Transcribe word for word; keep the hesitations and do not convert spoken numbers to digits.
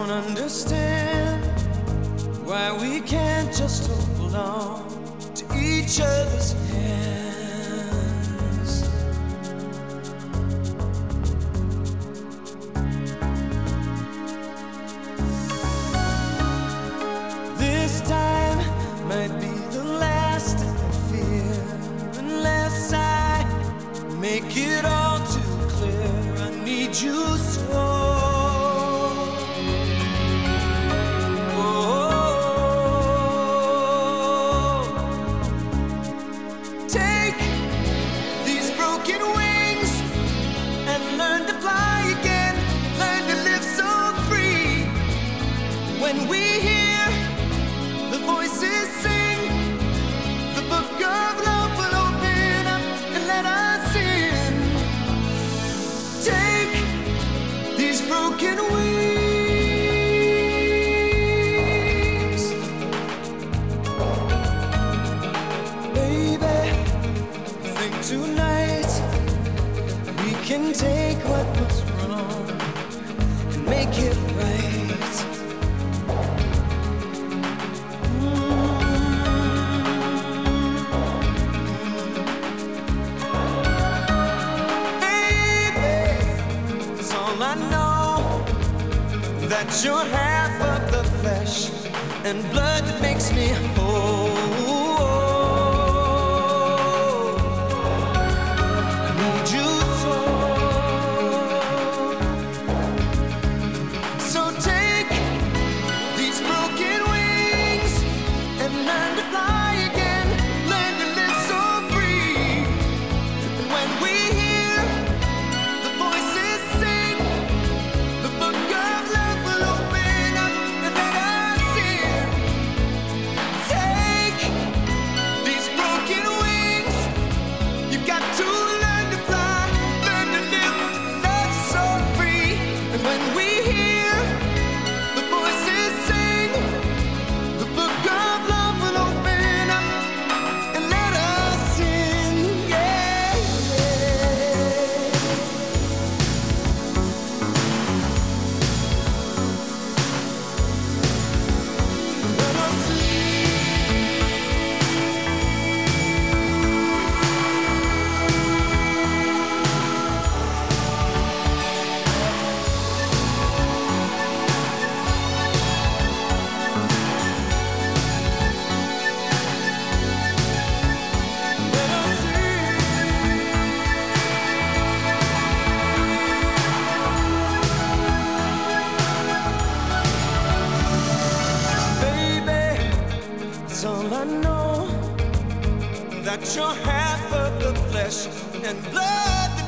don't understand why we can't just hold on to each other's hands. This time might be the last, I fear, unless I make it all too clear. I need you so. When we hear the voices sing, the book of love will open up and let us in. Take these broken wings, baby. I think tonight we can take what was wrong and make it right. I know that you're half of the flesh and blood that makes me whole. I need you so. So take these broken wings and learn to fly again. Learn to live so free. And when we hear the voices sing, the book of love will open up and let us in. Take these broken wings. You've got to learn to fly, learn to live, love so free. And when we hear the voices sing, the book of love will open up and let us in. Yeah, let us in. Baby, it's all I know, that you're half of the flesh and blood